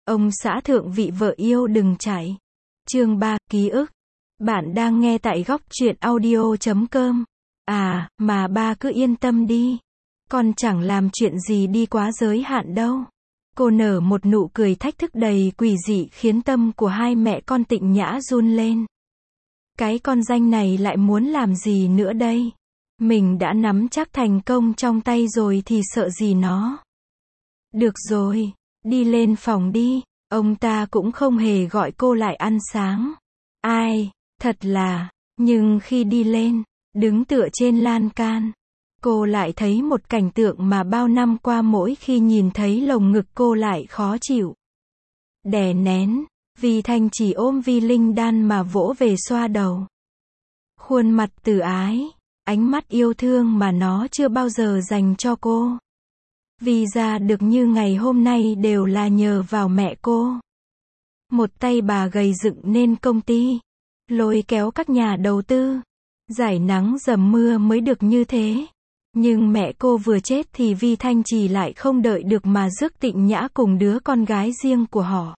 Ông xã thượng vị vợ yêu đừng chạy. Chương 3, ký ức. Bạn đang nghe tại góc truyện audio.com. À, mà ba cứ yên tâm đi. Con chẳng làm chuyện gì đi quá giới hạn đâu. Cô nở một nụ cười thách thức đầy quỷ dị khiến tâm của hai mẹ con Tịnh Nhã run lên. Cái con danh này lại muốn làm gì nữa đây? Mình đã nắm chắc thành công trong tay rồi thì sợ gì nó. Được rồi, đi lên phòng đi. Ông ta cũng không hề gọi cô lại ăn sáng. Ai, thật là, nhưng khi đi lên, đứng tựa trên lan can, cô lại thấy một cảnh tượng mà bao năm qua mỗi khi nhìn thấy lồng ngực cô lại khó chịu. Đè nén, Vi Thanh chỉ ôm Vi Linh Đan mà vỗ về xoa đầu. Khuôn mặt từ ái, ánh mắt yêu thương mà nó chưa bao giờ dành cho cô. Vì ra được như ngày hôm nay đều là nhờ vào mẹ cô. Một tay bà gầy dựng nên công ty, lôi kéo các nhà đầu tư, giải nắng dầm mưa mới được như thế. Nhưng mẹ cô vừa chết thì Vi Thanh Trì lại không đợi được mà rước Tịnh Nhã cùng đứa con gái riêng của họ,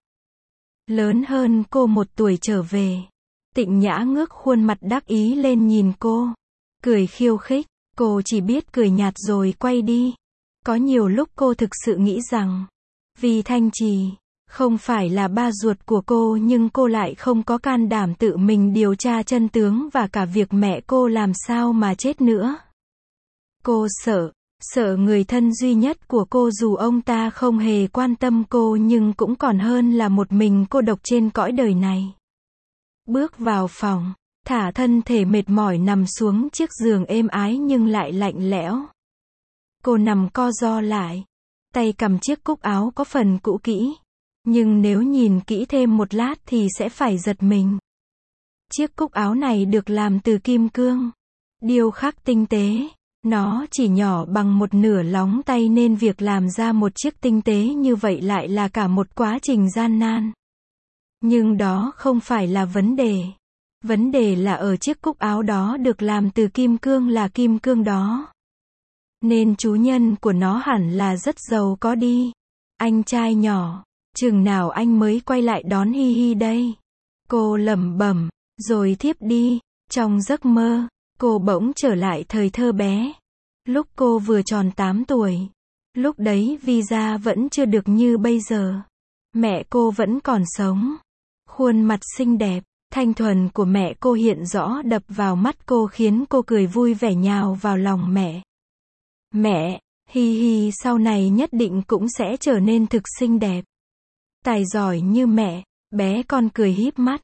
lớn hơn cô 1 tuổi trở về. Tịnh Nhã ngước khuôn mặt đắc ý lên nhìn cô, cười khiêu khích. Cô chỉ biết cười nhạt rồi quay đi. Có nhiều lúc cô thực sự nghĩ rằng Vi Thanh Trì không phải là ba ruột của cô, nhưng cô lại không có can đảm tự mình điều tra chân tướng và cả việc mẹ cô làm sao mà chết nữa. Cô sợ người thân duy nhất của cô dù ông ta không hề quan tâm cô nhưng cũng còn hơn là một mình cô độc trên cõi đời này. Bước vào phòng, thả thân thể mệt mỏi nằm xuống chiếc giường êm ái nhưng lại lạnh lẽo. Cô nằm co ro lại, tay cầm chiếc cúc áo có phần cũ kỹ, nhưng nếu nhìn kỹ thêm một lát thì sẽ phải giật mình. Chiếc cúc áo này được làm từ kim cương, điêu khắc tinh tế. Nó chỉ nhỏ bằng 1/2 lóng tay nên việc làm ra một chiếc tinh tế như vậy lại là cả một quá trình gian nan. Nhưng đó không phải là vấn đề. Vấn đề là ở chiếc cúc áo đó được làm từ kim cương là kim cương đó. Nên chủ nhân của nó hẳn là rất giàu có đi. Anh trai nhỏ, chừng nào anh mới quay lại đón Hi Hi đây? Cô lẩm bẩm, rồi thiếp đi. Trong giấc mơ, cô bỗng trở lại thời thơ bé. Lúc cô vừa tròn 8 tuổi. Lúc đấy visa vẫn chưa được như bây giờ. Mẹ cô vẫn còn sống. Khuôn mặt xinh đẹp, thanh thuần của mẹ cô hiện rõ đập vào mắt cô khiến cô cười vui vẻ nhào vào lòng mẹ. Mẹ, Hi Hi sau này nhất định cũng sẽ trở nên thực xinh đẹp, tài giỏi như mẹ. Bé con cười híp mắt.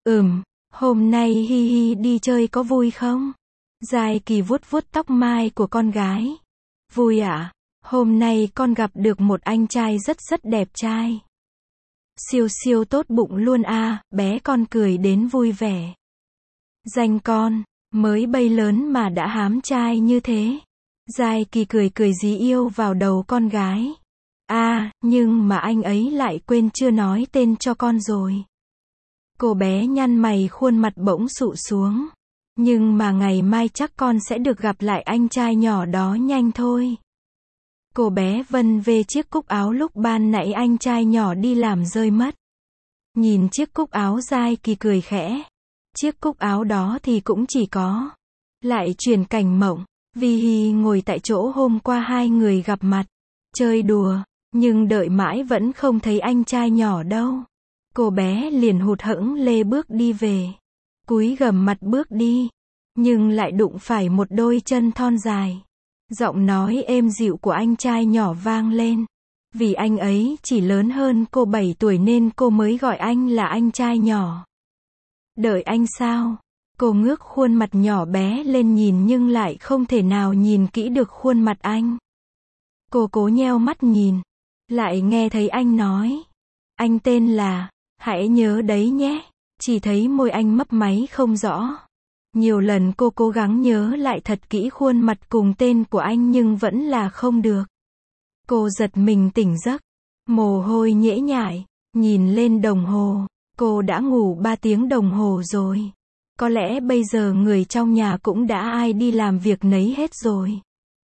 Hôm nay Hi Hi đi chơi có vui không? Giai Kỳ vuốt vuốt tóc mai của con gái. Vui ạ, hôm nay con gặp được một anh trai rất đẹp trai. Siêu siêu tốt bụng luôn à, bé con cười đến vui vẻ. Danh con, mới bay lớn mà đã hám trai như thế. Giai Kỳ cười dí yêu vào đầu con gái. À, nhưng mà anh ấy lại quên chưa nói tên cho con rồi. Cô bé nhăn mày, khuôn mặt bỗng sụ xuống. Nhưng mà ngày mai chắc con sẽ được gặp lại anh trai nhỏ đó nhanh thôi. Cô bé vân về chiếc cúc áo lúc ban nãy anh trai nhỏ đi làm rơi mất. Nhìn chiếc cúc áo, Giai Kỳ cười khẽ. Chiếc cúc áo đó thì cũng chỉ có. Lại chuyển cảnh mộng. Vi Hi ngồi tại chỗ hôm qua hai người gặp mặt, chơi đùa, nhưng đợi mãi vẫn không thấy anh trai nhỏ đâu. Cô bé liền hụt hẫng lê bước đi về. Cúi gằm mặt bước đi, nhưng lại đụng phải một đôi chân thon dài. Giọng nói êm dịu của anh trai nhỏ vang lên. Vì anh ấy chỉ lớn hơn cô 7 tuổi nên cô mới gọi anh là anh trai nhỏ. Đợi anh sao? Cô ngước khuôn mặt nhỏ bé lên nhìn nhưng lại không thể nào nhìn kỹ được khuôn mặt anh. Cô cố nheo mắt nhìn, lại nghe thấy anh nói. Anh tên là, hãy nhớ đấy nhé. Chỉ thấy môi anh mấp máy không rõ. Nhiều lần cô cố gắng nhớ lại thật kỹ khuôn mặt cùng tên của anh nhưng vẫn là không được. Cô giật mình tỉnh giấc, mồ hôi nhễ nhại, nhìn lên đồng hồ, cô đã ngủ 3 tiếng đồng hồ rồi. Có lẽ bây giờ người trong nhà cũng đã ai đi làm việc nấy hết rồi.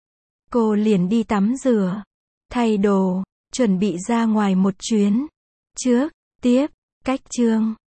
Cô liền đi tắm rửa, thay đồ, chuẩn bị ra ngoài một chuyến. trước, tiếp, cách chương.